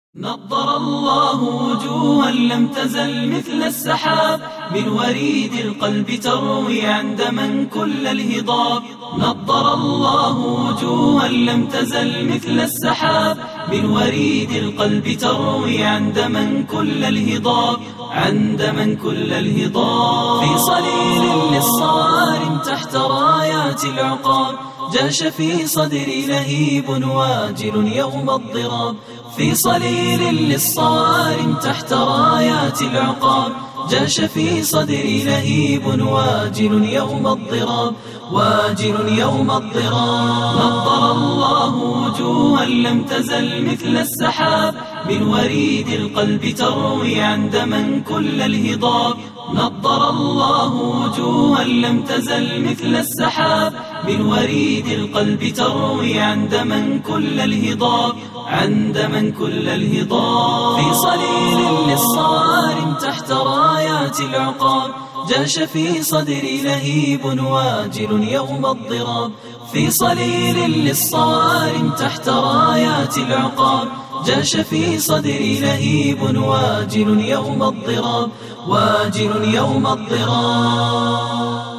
نضر الله وجوها لم تزل مثل السحاب، من وريد القلب تروي عندما كل الهضاب. نضر الله وجوها لم تزل مثل السحاب، من وريد القلب تروي عندما كل الهضاب، عندما كل الهضاب. في صليل للصوارم تحت رايات العقاب، جاش في صدري لهيب واجل يوم الضراب. في صليل للصوارم تحت رايات العقاب، جاش في صدري لهيب واجل يوم الضراب، واجل يوم الضراب. نضر الله وجوها لم تزل مثل السحاب، من وريد القلب تروي عندما كل الهضاب. نضر الله وجوها لم تزل مثل السحاب، من وريد القلب تروي عندما كل الهضاب، عندما كل الهضاب. في صليل للصوارم تحت رايات العقاب، جاش في صدري لهيب واجل يوم الضراب. في صليل للصوارم تحت رايات العقاب، جاش في صدري لهيب واجل يوم الضراب، واجل يوم الضراب.